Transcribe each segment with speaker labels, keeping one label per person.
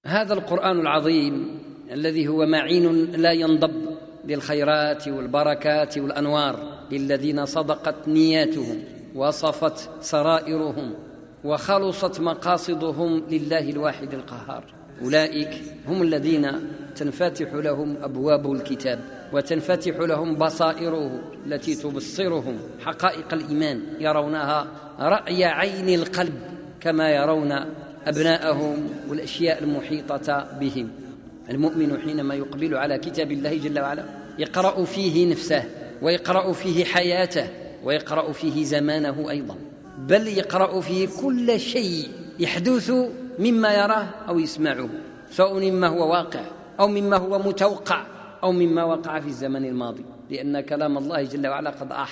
Speaker 1: هذا القرآن العظيم الذي هو معين لا ينضب للخيرات والبركات والأنوار للذين صدقت نياتهم وصفت سرائرهم وخلصت مقاصدهم لله الواحد القهار. أولئك هم الذين تنفتح لهم أبواب الكتاب وتنفتح لهم بصائره التي تبصرهم حقائق الإيمان، يرونها رأي عين القلب كما يرون أبناءهم والأشياء المحيطة بهم. المؤمن حينما يقبل على كتاب الله جل وعلا يقرأ فيه نفسه ويقرأ فيه حياته ويقرأ فيه زمانه أيضا، بل يقرأ فيه كل شيء يحدث مما يراه أو يسمعه، سواء مما هو واقع أو مما هو متوقع أو مما وقع في الزمن الماضي، لأن كلام الله جل وعلا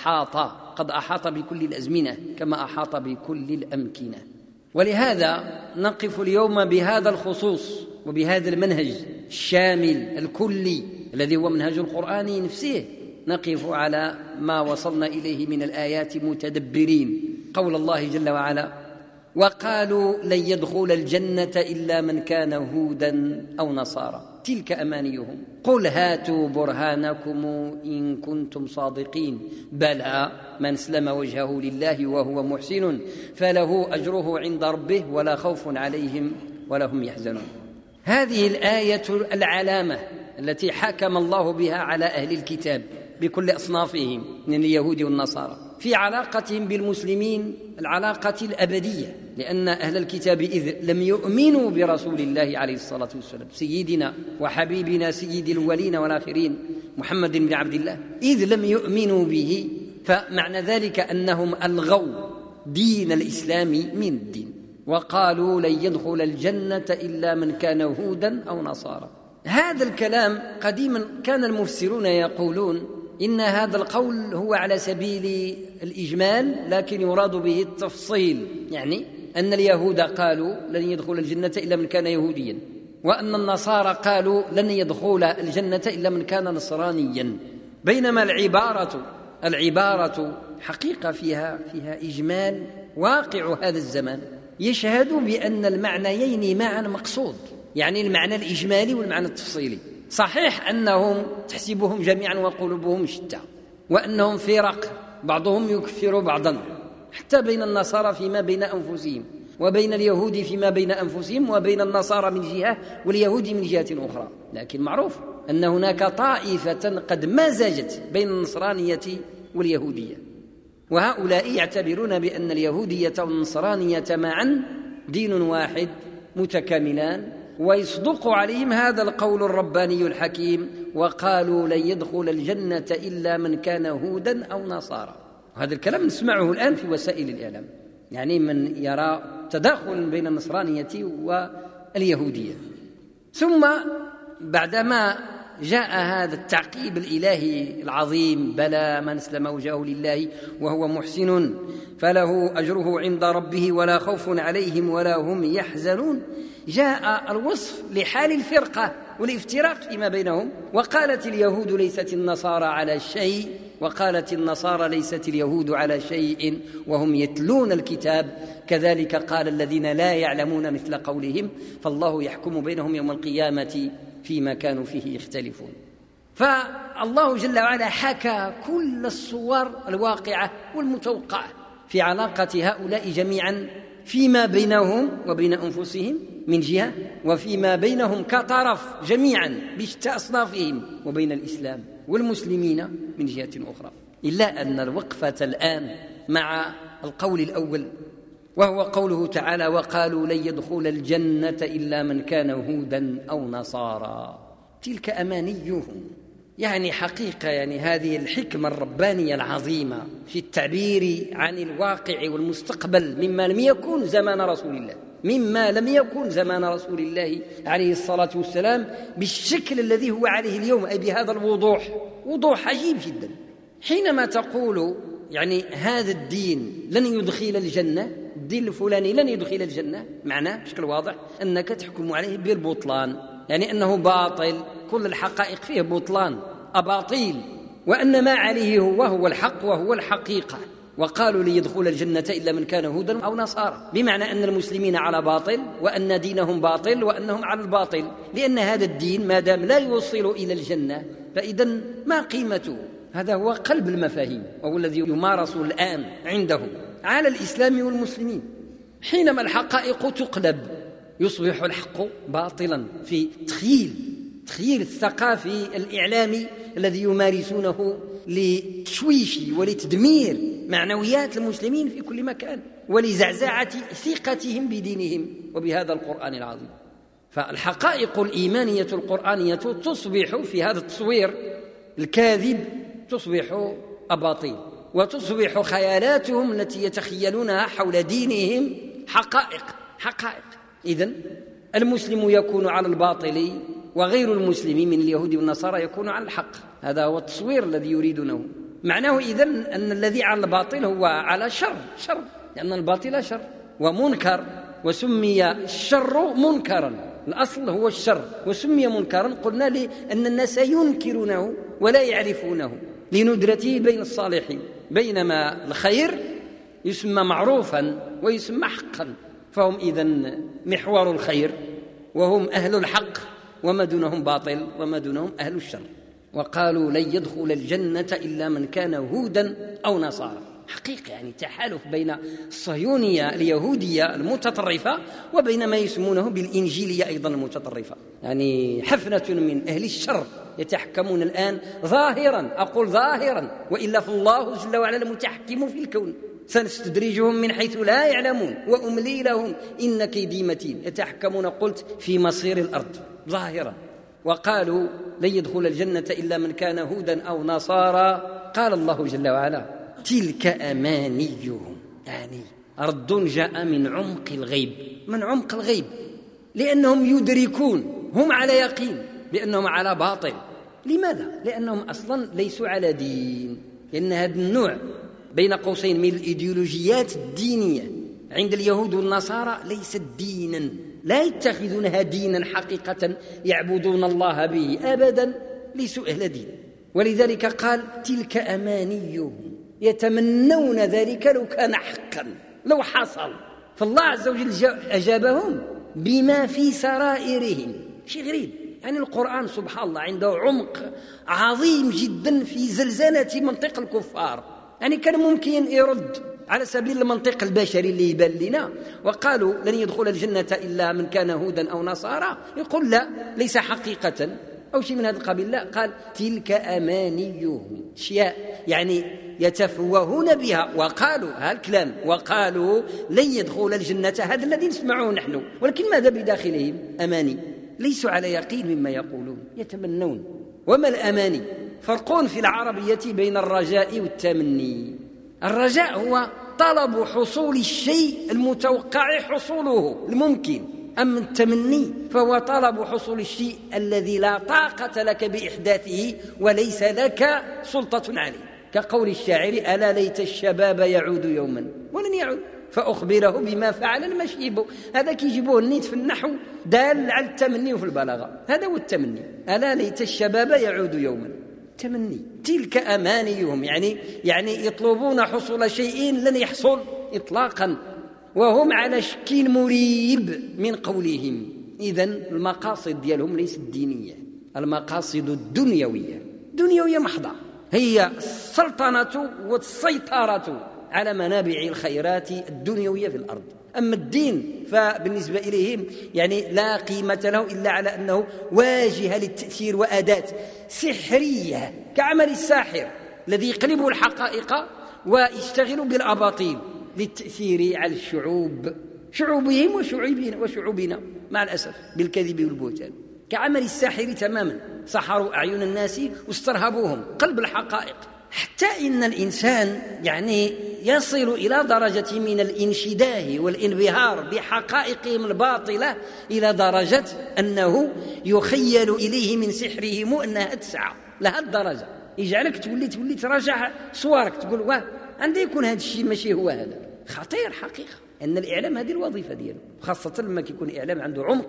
Speaker 1: قد أحاط بكل الأزمنة كما أحاط بكل الأمكنة. ولهذا نقف اليوم بهذا الخصوص وبهذا المنهج الشامل الكلي الذي هو منهج القرآن نفسه، نقف على ما وصلنا إليه من الآيات متدبرين قول الله جل وعلا: وقالوا لن يدخل الجنة إلا من كان هودا أو نصارى تلك أمانيهم قل هاتوا برهانكم إن كنتم صادقين بلى من اسلم وجهه لله وهو محسن فله أجره عند ربه ولا خوف عليهم ولا هم يحزنون. هذه الآية العلامة التي حكم الله بها على أهل الكتاب بكل أصنافهم من اليهود والنصارى في علاقتهم بالمسلمين العلاقة الأبدية، لأن أهل الكتاب إذ لم يؤمنوا برسول الله عليه الصلاة والسلام سيدنا وحبيبنا سيد الأولين والآخرين محمد بن عبد الله، إذ لم يؤمنوا به فمعنى ذلك أنهم ألغوا دين الإسلام من الدين، وقالوا لن يدخل الجنة إلا من كان هودا أو نصارى. هذا الكلام قديما كان المفسرون يقولون إن هذا القول هو على سبيل الإجمال لكن يراد به التفصيل، يعني أن اليهود قالوا لن يدخل الجنة إلا من كان يهوديا، وأن النصارى قالوا لن يدخل الجنة إلا من كان نصرانيا، بينما العبارة حقيقة فيها إجمال واقع هذا الزمان يشهد بأن المعنيين معا مقصود، يعني المعنى الإجمالي والمعنى التفصيلي. صحيح أنهم تحسبهم جميعا وقلوبهم شتى وأنهم فرق بعضهم يكفر بعضا، حتى بين النصارى فيما بين أنفسهم وبين اليهود فيما بين أنفسهم وبين النصارى من جهة واليهود من جهة أخرى، لكن معروف أن هناك طائفة قد مزجت بين النصرانية واليهودية، وهؤلاء يعتبرون بأن اليهودية والنصرانية معا دين واحد متكاملان، ويصدق عليهم هذا القول الرباني الحكيم: وقالوا لن يدخل الجنة إلا من كان هودا أو نصارى. وهذا الكلام نسمعه الآن في وسائل الإعلام، يعني من يرى تداخل بين النصرانية واليهودية. ثم بعدما جاء هذا التعقيب الإلهي العظيم: بلى من اسلم وجهه لله وهو محسن فله أجره عند ربه ولا خوف عليهم ولا هم يحزنون، جاء الوصف لحال الفرقة والافتراق فيما بينهم. وقالت اليهود ليست النصارى على شيء وقالت النصارى ليست اليهود على شيء وهم يتلون الكتاب كذلك قال الذين لا يعلمون مثل قولهم فالله يحكم بينهم يوم القيامة فيما كانوا فيه يختلفون. فالله جل وعلا حكى كل الصور الواقعة والمتوقعة في علاقة هؤلاء جميعا فيما بينهم وبين أنفسهم من جهة، وفيما بينهم كطرف جميعا بشتى أصنافهم وبين الإسلام والمسلمين من جهة أخرى. إلا أن الوقفة الآن مع القول الأول وهو قوله تعالى: وقالوا لن يدخل الجنة إلا من كان هودا أو نصارى تلك أمانيهم. يعني حقيقة يعني هذه الحكمة الربانية العظيمة في التعبير عن الواقع والمستقبل مما لم يكن زمان رسول الله عليه الصلاة والسلام بالشكل الذي هو عليه اليوم، أي بهذا الوضوح، وضوح عجيب جدا. حينما تقول يعني هذا الدين لن يدخل الجنة، الدين الفلاني لن يدخل الجنة، معناه بشكل واضح أنك تحكم عليه بالبطلان، يعني أنه باطل، كل الحقائق فيه بطلان، أباطيل، وأن ما عليه هو الحق وهو الحقيقة. وقالوا لن يدخل الجنة إلا من كان هودا أو نصارى، بمعنى أن المسلمين على باطل وأن دينهم باطل وأنهم على الباطل، لأن هذا الدين ما دام لا يوصل إلى الجنة فإذن ما قيمته. هذا هو قلب المفاهيم وهو الذي يمارس الآن عندهم على الإسلام والمسلمين. حينما الحقائق تقلب يصبح الحق باطلا في تخيل الثقافي الإعلامي الذي يمارسونه لتشويش ولتدمير معنويات المسلمين في كل مكان ولزعزعة ثقتهم بدينهم وبهذا القرآن العظيم. فالحقائق الإيمانية القرآنية تصبح في هذا التصوير الكاذب تصبح أباطيل، وتصبح خيالاتهم التي يتخيلونها حول دينهم حقائق. إذن المسلم يكون على الباطل وغير المسلم من اليهود والنصارى يكون على الحق. هذا هو التصوير الذي يريدونه. معناه إذن أن الذي على الباطل هو على شر، لأن الباطل شر ومنكر، وسمي الشر منكرا، الأصل هو الشر وسمي منكرا. قلنا لأن الناس ينكرونه ولا يعرفونه لندرته بين الصالحين، بينما الخير يسمى معروفا ويسمى حقا، فهم إذن محور الخير وهم أهل الحق، وما دونهم باطل وما دونهم أهل الشر. وقالوا لن يدخل الجنة إلا من كان هودا أو نصارى. حقيقة يعني تحالف بين الصهيونية اليهودية المتطرفة وبين ما يسمونه بالإنجيلية أيضا المتطرفة، يعني حفنة من أهل الشر يتحكمون الآن ظاهرا، أقول ظاهرا، وإلا فالله جل وعلا المتحكم في الكون. سنستدرجهم من حيث لا يعلمون وأملي لهم إن كيدي متين. يتحكمون قلت في مصير الأرض ظاهرا. وقالوا لن يدخل الجنة إلا من كان هودا أو نصارى. قال الله جل وعلا تلك أمانيهم، يعني رد جاء من عمق الغيب، لأنهم يدركون، هم على يقين بأنهم على باطل. لماذا؟ لأنهم أصلا ليسوا على دين، لأن هذا النوع بين قوسين من الإيديولوجيات الدينية عند اليهود والنصارى ليست دينا، لا يتخذونها دينا حقيقة يعبدون الله به أبدا، ليسوا أهل دين. ولذلك قال تلك أمانيهم، يتمنون ذلك لو كان حقا، لو حصل. فالله عز وجل أجابهم بما في سرائرهم. شيء غريب، يعني القرآن سبحان الله عنده عمق عظيم جدا في زلزلة منطق الكفار. يعني كان ممكن يرد على سبيل المنطق البشري اللي يبان لنا، وقالوا لن يدخل الجنة إلا من كان هودا أو نصارى، يقول لا، ليس حقيقة أو شيء من هذا القبيل. لا، قال تلك أمانيهم، أشياء يعني يتفوهون بها. وقالوا هالكلام، وقالوا لن يدخل الجنة، هذا الذي نسمعه نحن، ولكن ماذا بداخلهم؟ أماني، ليسوا على يقين مما يقولون، يتمنون. وما الأماني؟ فرق في العربية بين الرجاء والتمني. الرجاء هو طلب حصول الشيء المتوقع حصوله الممكن، أما التمني فهو طلب حصول الشيء الذي لا طاقة لك بإحداثه وليس لك سلطة عليه، كقول الشاعر ألا ليت الشباب يعود يوما ولن يعود فأخبره بما فعل المشيب. هذا كيجيبوه النيت في النحو دال على التمني وفي البلاغة، هذا هو التمني. ألا ليت الشباب يعود يوما، تمني. تلك أمانيهم، يعني يطلبون حصول شيء لن يحصل إطلاقا، وهم على شك مريب من قولهم. إذن المقاصد ديالهم ليست دينية، المقاصد الدنيوية محضة، هي السلطنة والسيطرة على منابع الخيرات الدنيوية في الأرض. أما الدين فبالنسبة إليهم يعني لا قيمة له إلا على أنه واجهة للتأثير وأداة سحرية كعمل الساحر الذي يقلب الحقائق ويشتغل بالأباطيل للتأثير على الشعوب، شعوبهم وشعوبنا مع الأسف بالكذب والبهتان، كعمل الساحر تماما. سحروا أعين الناس واسترهبوهم قلب الحقائق، حتى إن الإنسان يعني يصل إلى درجة من الانشداه والانبهار بحقائقهم الباطلة إلى درجة أنه يخيل إليه من سحرهم أنها تسعى لهذه الدرجة، يجعلك تولي تراجع صورك، تقول واه عندي يكون هذا الشيء ماشي هو هذا. خطير حقيقة أن الإعلام هذه الوظيفة دياله، خاصة لما يكون الإعلام عنده عمق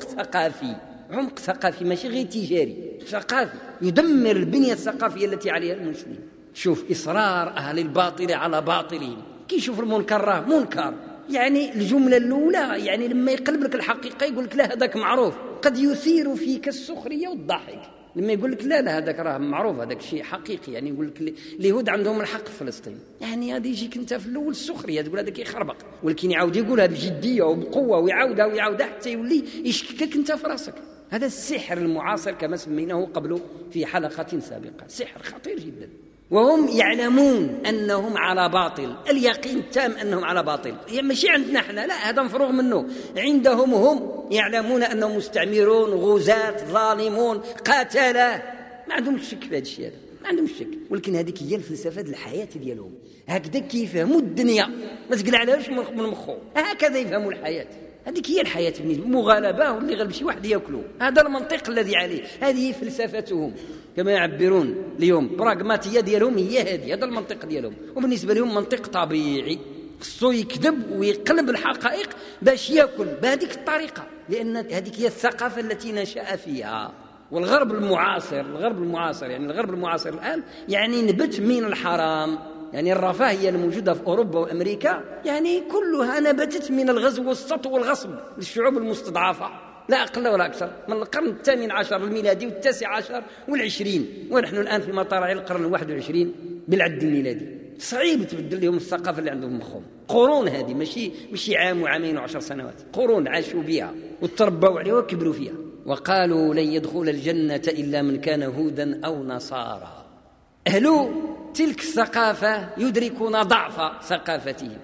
Speaker 1: ثقافي ماشي غير تجاري، ثقافي يدمر البنية الثقافية التي عليها المسلمين. شوف إصرار أهل الباطل على باطلهم كي يشوف المنكر راه منكر. يعني الجملة الأولى يعني لما يقلب لك الحقيقة يقول لك لا هذاك معروف، قد يثير فيك السخرية والضحك لما يقول لك لا هذاك راه معروف، هذاك شيء حقيقي. يعني يقول لك اليهود عندهم الحق في فلسطين، يعني هذه يجيك انت في الاول السخريه تقول هذاك يخربق، ولكن يعاود يقولها بجديه وبقوه ويعاودها حتى يولي يشككك انت في راسك. هذا السحر المعاصر كما سميناه قبل في حلقه سابقه، سحر خطير جدا. وهم يعلمون أنهم على باطل، اليقين التام أنهم على باطل. يعني ماشي عندنا احنا، لا هذا مفروغ منه. عندهم هم يعلمون أنهم مستعمرون، غزاة، ظالمون، قاتلة، ما عندهم شك في هذا الشيء، هذا ما عندهم شك. ولكن هذيك هي الفلسفة الحياة ديالهم، هكذا كيفهموا الدنيا، ما تقلع عليهاش من مخو، هكذا يفهموا الحياة. هذيك هي الحياة بالنسبة مغالبة، واللي غلب شي واحد يأكله. هذا المنطق الذي عليه، هذه فلسفتهم كما يعبرون اليوم، براغماتية ديالهم هي هذا المنطق ديالهم. وبالنسبة لهم منطق طبيعي، خصو يكذب ويقلب الحقائق باش يأكل بهذيك الطريقة، لأن هذيك هي الثقافة التي نشأ فيها. والغرب المعاصر يعني الغرب المعاصر الآن يعني نبت من الحرام، يعني الرفاهية الموجودة في أوروبا وأمريكا يعني كلها نبتت من الغزو والسطو والغصب للشعوب المستضعفة، لا أقل ولا أكثر، من القرن الثامن عشر الميلادي والتاسع عشر والعشرين، ونحن الآن في مطارع القرن 21 بالعد الميلادي. صعيب تبدل لهم الثقافة اللي عندهم مخهم. قرون هذه ماشي عام وعامين و10 سنوات، قرون عاشوا بها وتربوا عليها وكبروا فيها. وقالوا لن يدخل الجنة إلا من كان هودا أو نصارى. أهل تلك الثقافة يدركون ضعف ثقافتهم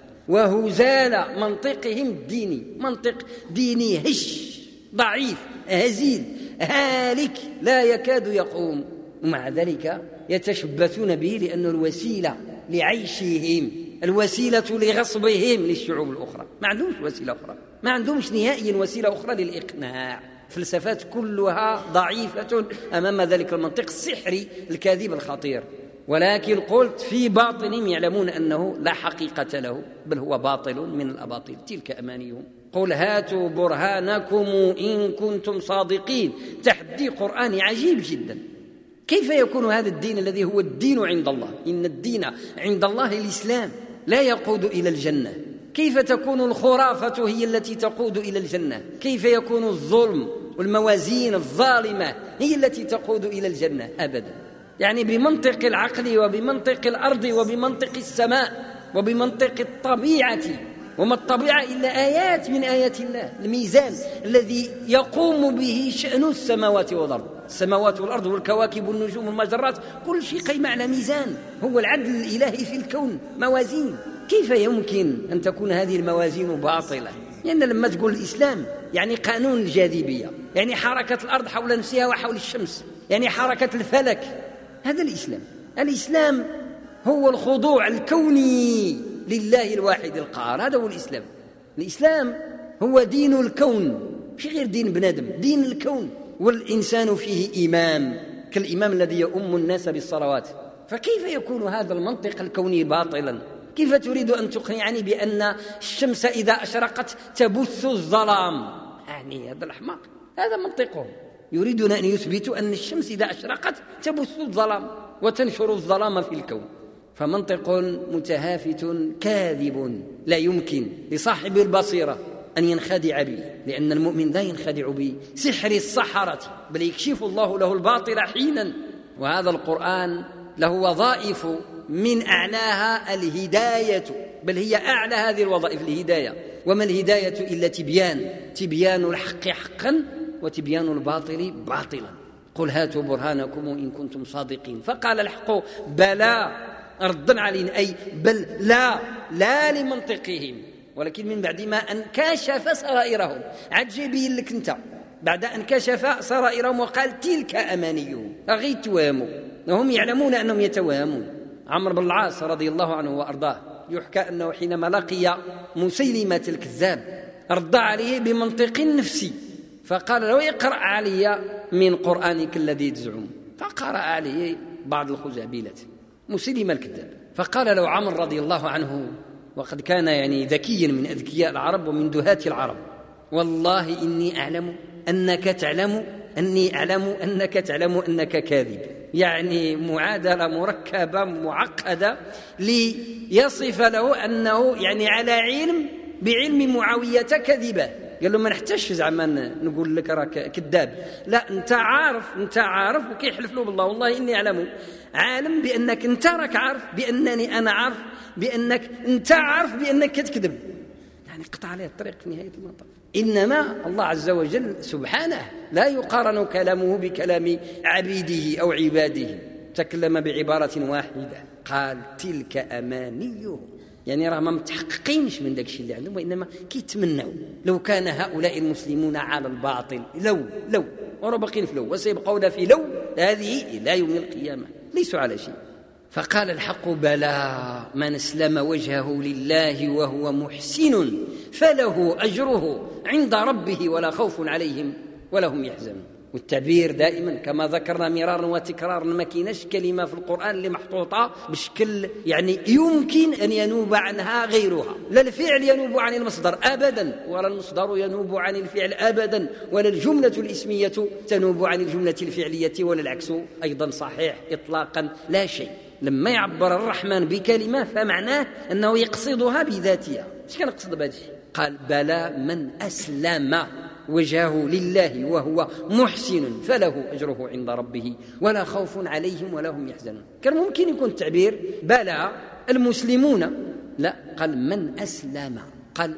Speaker 1: وهزال منطقهم الديني، منطق ديني هش ضعيف هزيل هالك لا يكاد يقوم، ومع ذلك يتشبثون به لأنه الوسيلة لعيشهم، الوسيلة لغصبهم للشعوب الأخرى. ما عندهمش وسيلة أخرى، ما عندهمش نهائيا وسيلة أخرى للإقناع. فلسفات كلها ضعيفة أمام ذلك المنطق السحري الكاذب الخطير. ولكن قلت في باطنهم يعلمون أنه لا حقيقة له، بل هو باطل من الأباطيل، تلك أمانيهم. قل هاتوا برهانكم إن كنتم صادقين. تحدي قرآني عجيب جدا. كيف يكون هذا الدين الذي هو الدين عند الله، إن الدين عند الله الإسلام، لا يقود إلى الجنة؟ كيف تكون الخرافة هي التي تقود إلى الجنة؟ كيف يكون الظلم والموازين الظالمة هي التي تقود إلى الجنة؟ أبدا. يعني بمنطق العقل وبمنطق الأرض وبمنطق السماء وبمنطق الطبيعة، وما الطبيعة إلا آيات من آيات الله، الميزان الذي يقوم به شأن السماوات والأرض، السماوات والأرض والكواكب والنجوم والمجرات، كل شيء قيم على ميزان، هو العدل الإلهي في الكون، موازين. كيف يمكن أن تكون هذه الموازين باطلة؟ لأن لما تقول الإسلام يعني قانون الجاذبية، يعني حركة الأرض حول نفسها وحول الشمس، يعني حركة الفلك، هذا الإسلام. الإسلام هو الخضوع الكوني لله الواحد القهار، هذا هو الإسلام. الإسلام هو دين الكون، مش غير دين بنادم، دين الكون. والإنسان فيه إمام كالإمام الذي يؤم الناس بالصلوات. فكيف يكون هذا المنطق الكوني باطلا؟ كيف تريد أن تقنعني بأن الشمس إذا أشرقت تبث الظلام؟ يعني هذا الأحمق، هذا منطقهم. يريدون أن يثبتوا أن الشمس إذا أشرقت تبث الظلام وتنشر الظلام في الكون. فمنطق متهافت كاذب لا يمكن لصاحب البصيرة أن ينخدع به، لأن المؤمن لا ينخدع بسحر السحرة، بل يكشف الله له الباطل حينا. وهذا القرآن له وظائف من أعلاها الهداية، بل هي أعلى هذه الوظائف الهداية. وما الهداية إلا تبيان الحق حقا وتبيان الباطل باطلا. قل هاتوا برهانكم إن كنتم صادقين. فقال الحق بلى ردا علينا، أي بل لا لمنطقهم، ولكن من بعد ما أن كشف سرائرهم. عجيبين لك أنت بعد أن كشف سرائرهم وقال تلك أمانيهم، أغي تواموا، وهم يعلمون أنهم يتوامون. عمرو بن العاص رضي الله عنه وأرضاه يحكى أنه حينما لقي مسيلمة الكذاب رد عليه بمنطق نفسي، فقال له اقرأ علي من قرآنك الذي تزعم، فقرأ عليه بعض الخزعبلات مسيلمة الكذاب. فقال له عمرو رضي الله عنه، وقد كان يعني ذكيا من أذكياء العرب ومن دهاة العرب، والله إني أعلم أنك تعلم أني أعلم أنك تعلم أنك كاذب، يعني معادلة مركبة معقدة ليصف له أنه يعني على علم بعلم معاوية كذبة. قال له ما نحتاجش زعما نقول لك راك كذاب، لا أنت عارف وكيحلف له بالله والله إني أعلم، عالم بأنك أنت راك عارف بأنني أنا عارف بأنك أنت عارف بأنك تكذب، يعني قطع عليه الطريق في نهاية المطاف. إنما الله عز وجل سبحانه لا يقارن كلامه بكلام عبيده أو عباده، تكلم بعبارة واحدة قال تلك أمانيهم، يعني راه ما متحققينش من داك الشيء اللي عندهم، وإنما كيتمنوا لو كان هؤلاء المسلمون على الباطل لو وربقين في لو وسيبقون في لو هذه إلى يوم القيامة ليسوا على شيء. فقال الحق بلى من اسلم وجهه لله وهو محسن فله أجره عند ربه ولا خوف عليهم ولا هم يحزنون. والتعبير دائما كما ذكرنا مرارا وتكرارا ما كايناش كلمة في القرآن اللي محطوطة بشكل يعني يمكن أن ينوب عنها غيرها، لا الفعل ينوب عن المصدر أبدا ولا المصدر ينوب عن الفعل أبدا ولا الجملة الاسمية تنوب عن الجملة الفعلية ولا العكس أيضا صحيح إطلاقا لا شيء. لما يعبر الرحمن بكلمة فمعناه أنه يقصدها بذاتها. ايش كان يقصد بهذا الشيء؟ قال بلى من أسلم وجهه لله وهو محسن فله أجره عند ربه ولا خوف عليهم ولا هم يحزنون. كان ممكن يكون التعبير بلى المسلمون، لا قال من أسلم، قال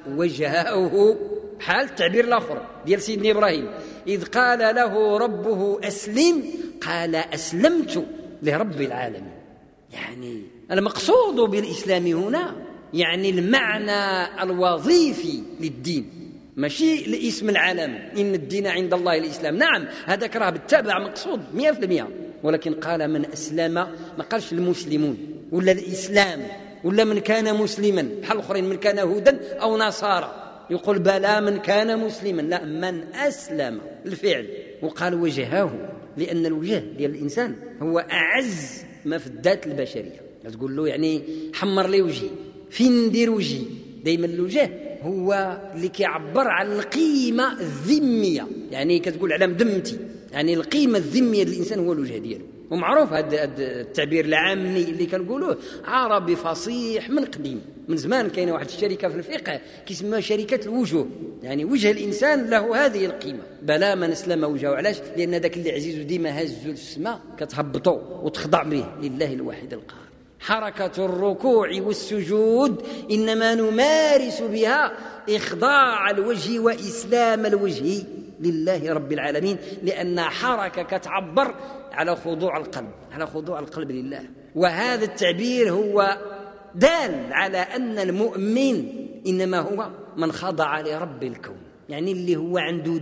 Speaker 1: وجهه، حال التعبير الآخر ديال سيدنا إبراهيم إذ قال له ربه أسلم قال أسلمت لرب العالمين. يعني المقصود بالإسلام هنا يعني المعنى الوظيفي للدين، ماشي لاسم العالم إن الدين عند الله الإسلام. نعم هذا راه بالتابع مقصود 100%، ولكن قال من أسلم، ما قالش المسلمون ولا الإسلام ولا من كان مسلما بحال الآخرين من كان هودا أو نصارى يقول بلى من كان مسلما، لا من أسلم الفعل. وقال وجهه لأن الوجه ديال الإنسان هو أعز ما في الذات البشرية. تقول له يعني حمر لي وجهي، فين ندير وجهي؟ دايما الوجه هو اللي كيعبر عن القيمة الذمية، يعني كتقول على مدمتي، يعني القيمة الذمية للإنسان هو الوجه دياله. ومعروف هذا التعبير العامي اللي كنقولوه عربي فصيح من قديم، من زمان كاينه واحد الشركة في الفقه كيسموها شركة الوجوه، يعني وجه الإنسان له هذه القيمة. بلا من اسلم وجهه، علاش؟ لأن ذاك اللي عزيز ديما هزو للسماء كتهبطوا وتخضع به لله الواحد القهار. حركة الركوع والسجود إنما نمارس بها إخضاع الوجه وإسلام الوجه لله رب العالمين، لأن حركة كتعبر على خضوع القلب، على خضوع القلب لله. وهذا التعبير هو دال على أن المؤمن إنما هو من خضع لرب الكون، يعني اللي هو عنده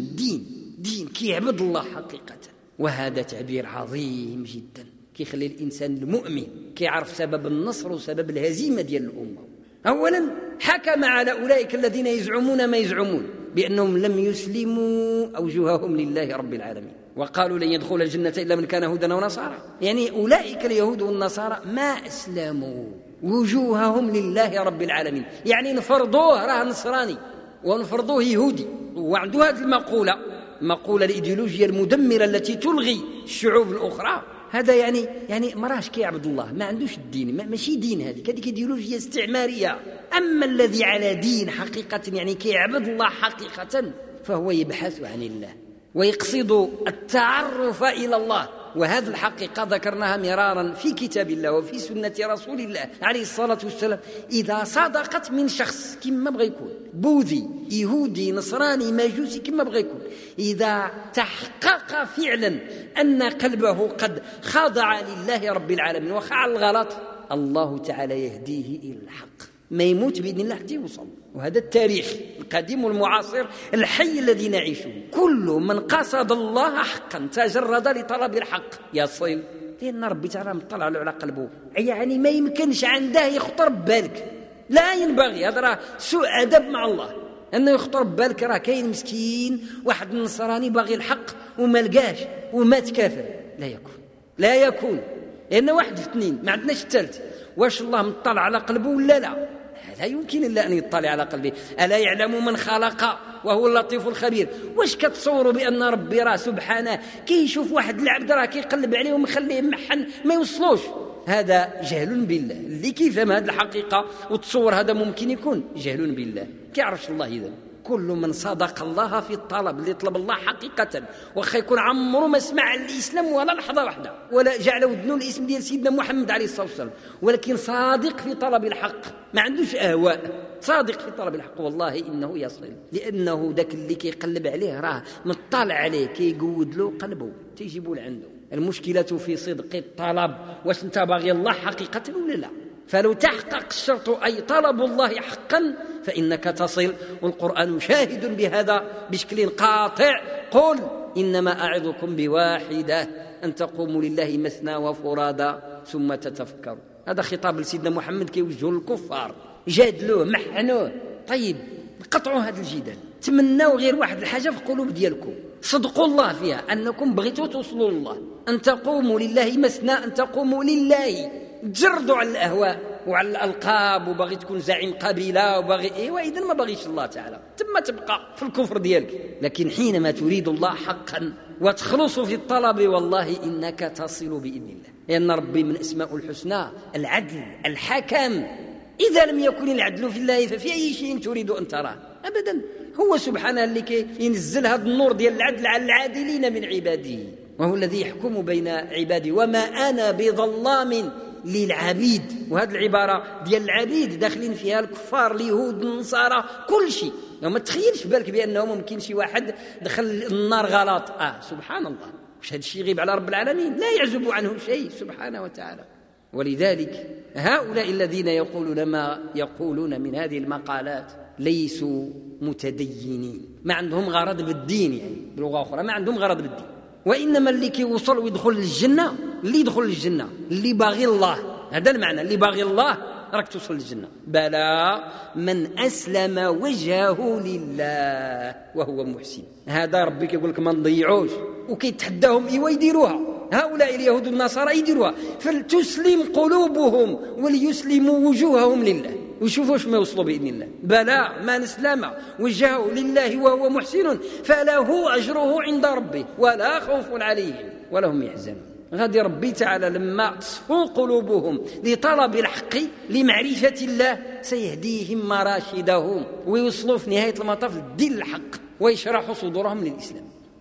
Speaker 1: دين كيعبد الله حقيقة. وهذا تعبير عظيم جدا كيخلي الإنسان المؤمن كيعرف سبب النصر وسبب الهزيمة ديال الأمة. أولا حكم على أولئك الذين يزعمون ما يزعمون بأنهم لم يسلموا أوجههم لله رب العالمين، وقالوا لن يدخل الجنة إلا من كان هودا ونصارى. يعني أولئك اليهود والنصارى ما أسلموا وجوههم لله رب العالمين، يعني نفرضوه راه نصراني ونفرضوه يهودي. وعنده هذه المقولة الإيديولوجية المدمرة التي تلغي الشعوب الأخرى. هذا يعني مراش كيعبد الله، ما عندوش الدين، ماشي دين، هذيك ايديولوجيا استعمارية. أما الذي على دين حقيقة يعني كيعبد الله حقيقة فهو يبحث عن الله ويقصد التعرف إلى الله. وهذه الحقيقة ذكرناها مرارا في كتاب الله وفي سنة رسول الله عليه الصلاة والسلام. إذا صدقت من شخص كما بغى يكون، بوذي يهودي نصراني ماجوسي كما بغى يكون، إذا تحقق فعلا أن قلبه قد خضع لله رب العالمين وخعل الغلط، الله تعالى يهديه إلى الحق، ما يموت بإذن الله حتى يوصل. وهذا التاريخ القديم والمعاصر الحي الذي نعيشه. كل من قصد الله حقا تجرد لطلب الحق يصل، لأن ربي تعالى مطلع على قلبه، يعني ما يمكنش عنده يخطر ببالك، لا ينبغي. هذا راه سوء أدب مع الله أنه يخطر ببالك راه كاين مسكين واحد النصراني باغي الحق وما لقاش ومات كافر. لا يكون لأن واحد في اثنين، ما عندناش الثالث. واش الله مطلع على قلبه ولا لا؟ لا يمكن إلا أن يطلع على قلبه. ألا يعلم من خلق وهو اللطيف الخبير. واش كتصوروا بأن ربي راه سبحانه كيشوف واحد العبد راه كيقلب عليه ومخليه محن ما يوصلوش؟ هذا جهل بالله. اللي كيفهم هذه الحقيقة وتصور هذا ممكن يكون جهل بالله، كيعرفش الله. إذن كل من صدق الله في الطلب، اللي طلب الله حقيقة وخا يكون عمره ما سمع الإسلام ولا لحظة واحدة ولا جعل ودنه الاسم ديال سيدنا محمد عليه الصلاة والسلام، ولكن صادق في طلب الحق، ما عندوش أهواء، صادق في طلب الحق، والله إنه يصل. لأنه ذاك اللي كيقلب عليه راه مطلع عليه، كيقود له قلبه تيجيبوا لعنده. المشكلة في صدق الطلب، واش انت باغي الله حقيقة ولا لا؟ فلو تحقق الشرط أي طلب الله حقا فإنك تصل، والقرآن شاهد بهذا بشكل قاطع. قل إنما أعظكم بواحدة أن تقوموا لله مثنى وفرادا ثم تتفكروا. هذا خطاب لسيدنا محمد كيوجهه للكفار، جادلوه محنوه. طيب قطعوا هذا الجدال، تمنوا غير واحد الحاجة في قلوب ديالكم، صدقوا الله فيها أنكم بغيتوا توصلوا لله، أن تقوموا لله مثنى، أن تقوموا لله، تجردوا على الأهواء وعلى الألقاب، وبغي تكون زعيم قبيلة وبغي وإذا ما بغيش الله تعالى ثم تبقى في الكفر ديالك. لكن حينما تريد الله حقا وتخلص في الطلب، والله إنك تصل بإذن الله، لأن ربي من أسماء الحسنى العدل الحكم. إذا لم يكن العدل في الله ففي أي شيء تريد أن تراه؟ أبدا. هو سبحانه اللي ينزل هذا النور ديال العدل على العادلين من عباده، وهو الذي يحكم بين عباده. وما أنا بظلام للعبيد. وهذه العبارة ديال العبيد داخلين فيها الكفار، اليهود، النصارى، كل شيء. لو ما تخيلش بالك بأنه ممكن شي واحد دخل النار غلط، سبحان الله، واش هذا الشيء يغيب على رب العالمين؟ لا يعزب عنه شيء سبحانه وتعالى. ولذلك هؤلاء الذين يقولون ما يقولون من هذه المقالات ليسوا متدينين، ما عندهم غرض بالدين، يعني بلغة أخرى ما عندهم غرض بالدين. وإنما اللي كيوصل ويدخل للجنة، اللي يدخل للجنة اللي باغي الله، هذا المعنى، اللي باغي الله راك توصل للجنة. بلى من أسلم وجهه لله وهو محسن. هذا ربي كيقول لك ما نضيعوش، وكيتحداهم إيوا يديروها. هؤلاء اليهود والنصارى يديروها، فلتسلم قلوبهم وليسلموا وجوههم لله، وشوفوا ما يوصلوا بإذن الله. بلى من أسلم وجهه لله وهو محسن فله أجره عند ربه ولا خوف عليهم ولا هم يحزنون. غادي ربي تعالى لما تصفو قلوبهم لطلب الحق لمعرفة الله سيهديهم مراشدهم ويوصلوا في نهاية المطاف للدين الحق ويشرحوا صدورهم للإسلام.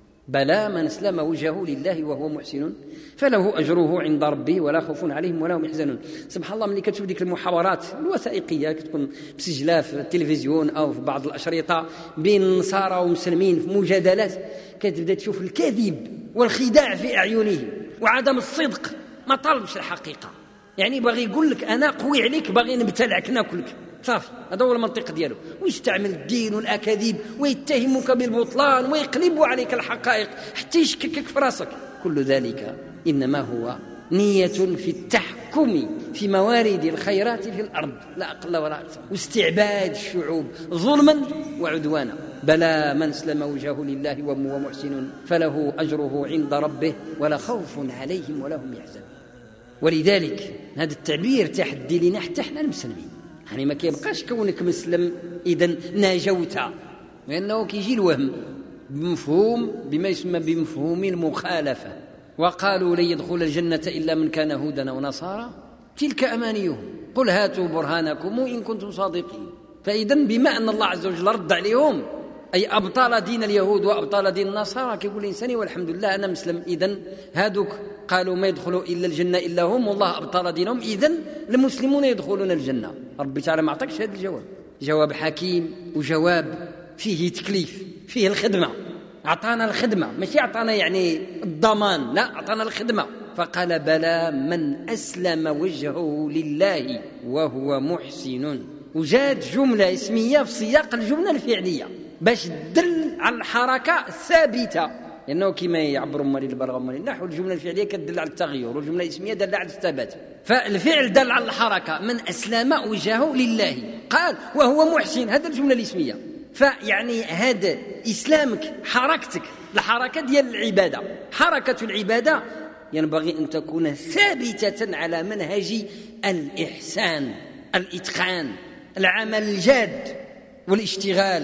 Speaker 1: بلى من أسلم وجهه لله وهو محسن فله أجره عند ربه ولا خوف عليهم ولا هم يحزنون. سبحان الله، ملي كتشوف ديك المحاورات الوثائقية كتكون مسجلة في التلفزيون أو في بعض الأشرطة بين النصارى ومسلمين في مجادلات، كتبدا تشوف الكذب والخداع في أعينهم وعدم الصدق، ما طالبش الحقيقة، يعني باغي يقول لك أنا قوي عليك، باغي نبتلعك ناكلك، صافي. هذا هو المنطق ديالو، ويستعمل الدين والأكاذيب ويتهمك بالبطلان ويقلبوا عليك الحقائق حتى يشككك في راسك. كل ذلك إنما هو نية في التحكم في موارد الخيرات في الأرض، لا أقل ولا أكثر، واستعباد الشعوب ظلما وعدوانا. بلى من اسلم وجهه لله وهو محسن فله أجره عند ربه ولا خوف عليهم ولا هم يحزنون. ولذلك هذا التعبير تحدي لنا حتى احنا المسلمين، يعني ما كيبقاش كونك مسلم إذن ناجوت، لأنه كيجي الوهم بمفهوم بما يسمى بمفهوم المخالفة. وقالوا لن يدخل الجنة إلا من كان هودا ونصارى تلك أمانيهم قل هاتوا برهانكم إن كنتم صادقين. فإذن بما أن الله عز وجل رد عليهم أي أبطال دين اليهود وأبطال دين النصارى، كيقول الإنسان والحمد لله أنا مسلم، إذن هادوك قالوا ما يدخلوا إلا الجنة إلا هم والله أبطال دينهم، إذن المسلمون يدخلون الجنة. ربي تعالى ما أعطاكش هذا الجواب، جواب حكيم وجواب فيه تكليف، فيه الخدمة، أعطانا الخدمة، ماشي أعطانا يعني الضمان، لا أعطانا الخدمة. فقال بلى من أسلم وجهه لله وهو محسن، وجاد جملة اسمية في سياق الجملة الفعلية باش تدل على الحركة الثابتة، لأنه كما يعبر مالي البلاغة ومالي النحو الجملة الفعلية كتدل على التغير والجملة الاسمية دل على الثبات. فالفعل دل على الحركة، من أسلم وجهه لله قال وهو محسن، هذا الجملة الاسمية. فيعني هذا إسلامك حركتك الحركة ديال العبادة، حركة العبادة ينبغي أن تكون ثابتة على منهج الإحسان، الإتقان، العمل الجاد والاشتغال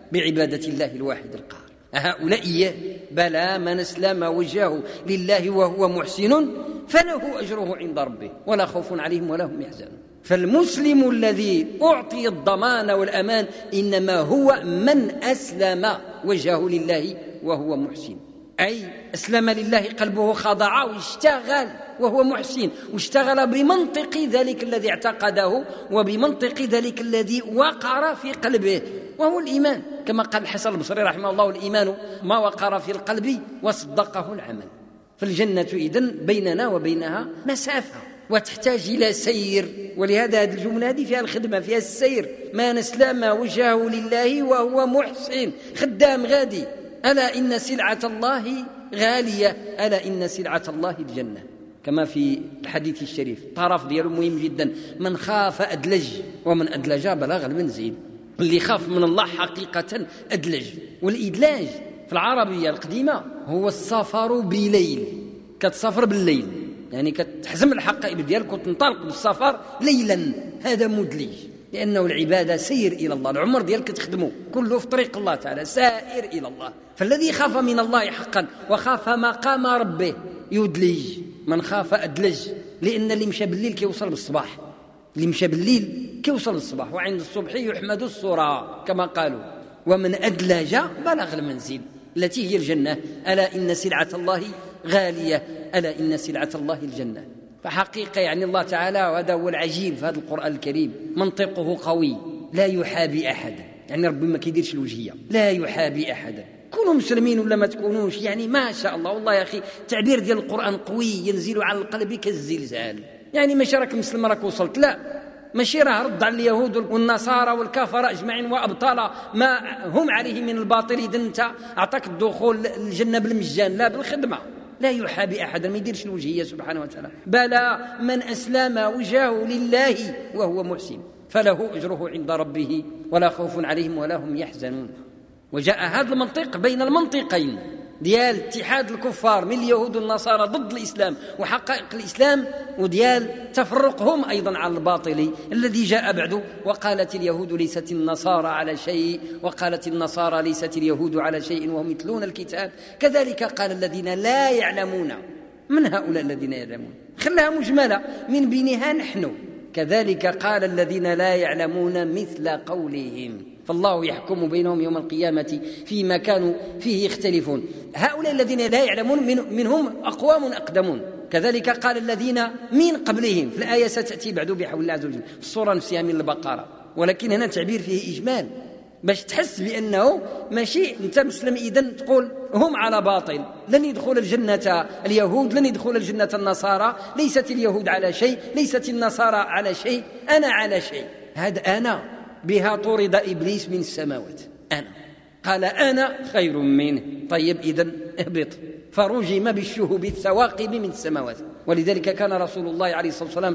Speaker 1: بعبادة الله الواحد القهار. هؤلاء بلى من أسلم وجهه لله وهو محسن فله أجره عند ربه ولا خوف عليهم ولا هم يحزنون. فالمسلم الذي أعطي الضمان والأمان إنما هو من أسلم وجهه لله وهو محسن، أي أسلم لله، قلبه خضع واشتغل وهو محسن، واشتغل بمنطق ذلك الذي اعتقده وبمنطق ذلك الذي وقر في قلبه وهو الإيمان، كما قال الحسن البصري رحمه الله: الإيمان ما وقر في القلب وصدقه العمل. فالجنة إذن بيننا وبينها مسافة وتحتاج إلى سير، ولهذا هذه الجملة هذه فيها الخدمة، فيها السير. ما نسلم وجهه لله وهو محسن، خدام غادي. ألا إن سلعة الله غالية، ألا إن سلعة الله الجنة، كما في الحديث الشريف. طرف دياله مهم جدا: من خاف أدلج ومن أدلج بلغ المنزل. اللي خاف من الله حقيقة أدلج. والإدلاج في العربية القديمة هو السفر بليل، كتسافر بالليل، يعني كتحزم الحقائب ديالك وتنطلق بالسفر ليلا، هذا مدلج، لأنه العبادة سير إلى الله، العمر ديالك تخدمه كله في طريق الله تعالى، سائر إلى الله. فالذي خاف من الله حقا وخاف مقام ربه يدلج. من خاف أدلج، لأن اللي مشى بالليل كيوصل بالصباح، اللي مشى بالليل كيوصل بالصباح، وعند الصبح يحمد السرى كما قالوا. ومن أدلج بلغ المنزل التي هي الجنة. ألا إن سلعة الله غالية، ألا إن سلعة الله الجنة. فحقيقة يعني الله تعالى، وهذا هو العجيب في هذا القرآن الكريم، منطقه قوي لا يحابي أحدا، يعني ربي ما كيديرش الوجهية، لا يحابي أحدا. كونوا مسلمين ولا ما تكونوش، يعني ما شاء الله. والله يا أخي التعبير ديال القرآن قوي، ينزل على القلب كالزلزال. يعني ماشي راك مسلم راك وصلت، لا، ماشي راه رد على اليهود والنصارى والكفر أجمعين وأبطال ما هم عليه من الباطل إذا أنت أعطاك الدخول الجنة بالمجان، لا، بالخدمة. لا يحابي أحدا، ما يديرش الوجهية سبحانه وتعالى. بلى من أسلم وجهه لله وهو محسن فله أجره عند ربه ولا خوف عليهم ولا هم يحزنون. وجاء هذا المنطق بين المنطقين ديال اتحاد الكفار من اليهود والنصارى ضد الإسلام وحقائق الإسلام، وديال تفرقهم أيضا على الباطل الذي جاء بعده. وقالت اليهود ليست النصارى على شيء، وقالت النصارى ليست اليهود على شيء وهم يتلون الكتاب. كذلك قال الذين لا يعلمون. من هؤلاء الذين يعلمون؟ خلاها مجملة من بينها نحن. كذلك قال الذين لا يعلمون مثل قولهم، فالله يحكم بينهم يوم القيامة فيما كانوا فيه يختلفون. هؤلاء الذين لا يعلمون منهم أقوام أقدمون. كذلك قال الذين من قبلهم، في الآية ستأتي بعد بحول الله عز وجل في الصورة نفسها من البقرة، ولكن هنا تعبير فيه إجمال باش تحس بأنه ماشي أنت مسلم إذن تقول هم على باطل، لن يدخل الجنة اليهود، لن يدخل الجنة النصارى، ليست اليهود على شيء، ليست النصارى على شيء، أنا على شيء. هذا أنا بها طرد إبليس من السماوات، أنا قال أنا خير منه. طيب إذن اهبط، فرجم بالشهب الثواقب من السماوات. ولذلك كان رسول الله عليه الصلاة والسلام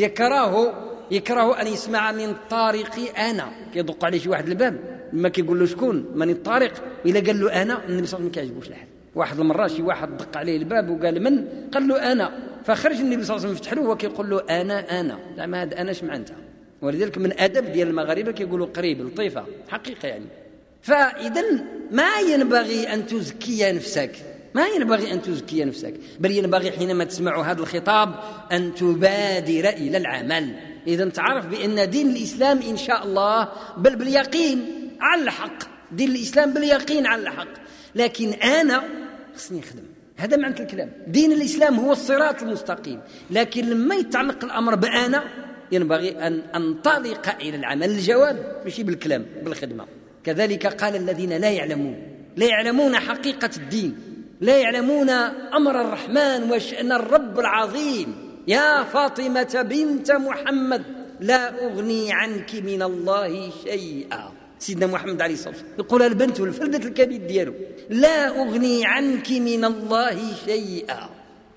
Speaker 1: يكره أن يسمع من طارق أنا، يدق عليه شي واحد الباب ما كيقول له شكون من الطارق، إلا قال له أنا النبي صلى الله عليه وسلم ما كيعجبوش الحال. واحد المرة شي واحد دق عليه الباب وقال من؟ قال له أنا، فخرج النبي صلى الله عليه وسلم يفتح له وكيقول له أنا زعما هذا أنا شمع أنت. ولذلك من أدب ديال المغاربة كيقولوا قريب لطيفة حقيقة يعني. فإذا ما ينبغي أن تزكي نفسك، ما ينبغي أن تزكي نفسك، بل ينبغي حينما تسمع هذا الخطاب أن تبادر إلى العمل. إذا تعرف بأن دين الإسلام إن شاء الله بل باليقين على الحق، دين الإسلام باليقين على الحق، لكن أنا خصني نخدم. هذا معنى الكلام. دين الإسلام هو الصراط المستقيم، لكن لما يتعلق الأمر بأنا ينبغي أن أنطلق إلى العمل. الجواب ماشي بالكلام، بالخدمة. كذلك قال الذين لا يعلمون حقيقة الدين، لا يعلمون أمر الرحمن وشأن الرب العظيم. يا فاطمة بنت محمد لا أغني عنك من الله شيئا. سيدنا محمد عليه الصلاة والسلام يقول البنت والفردة الكبد دياله لا أغني عنك من الله شيئا،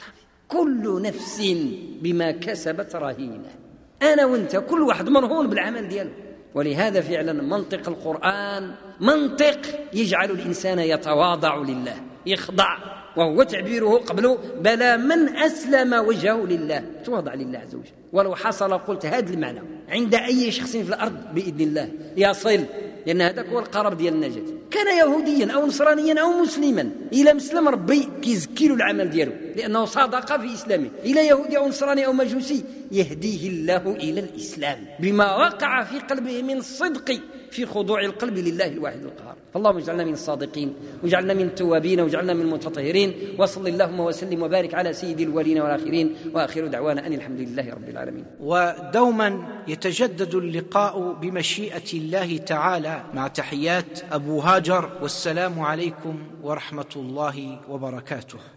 Speaker 1: كل نفس بما كسبت رهينة. أنا وأنت كل واحد مرهون بالعمل دياله. ولهذا فعلا منطق القرآن منطق يجعل الإنسان يتواضع لله، يخضع، وهو تعبيره قبله بلى من أسلم وجهه لله، تواضع لله عز وجل. ولو حصل قلت هذا المعنى عند أي شخص في الأرض بإذن الله لأن هذاك هو القرار ديال النجاة. كان يهوديا أو نصرانيا أو مسلما، إلى مسلم ربي كيزكي له العمل ديالو لأنه صادق في إسلامه. إلى يهودي أو نصراني أو مجوسي يهديه الله إلى الإسلام بما وقع في قلبه من الصدق في خضوع القلب لله الواحد القهار. فاللهم اجعلنا من الصادقين، واجعلنا من التوابين، واجعلنا من المتطهرين. وصل اللهم وسلم وبارك على سيد الأولين والآخرين، وآخر دعوانا أن الحمد لله رب العالمين.
Speaker 2: ودوما يتجدد اللقاء بمشيئة الله تعالى. مع تحيات أبو هاجر، والسلام عليكم ورحمة الله وبركاته.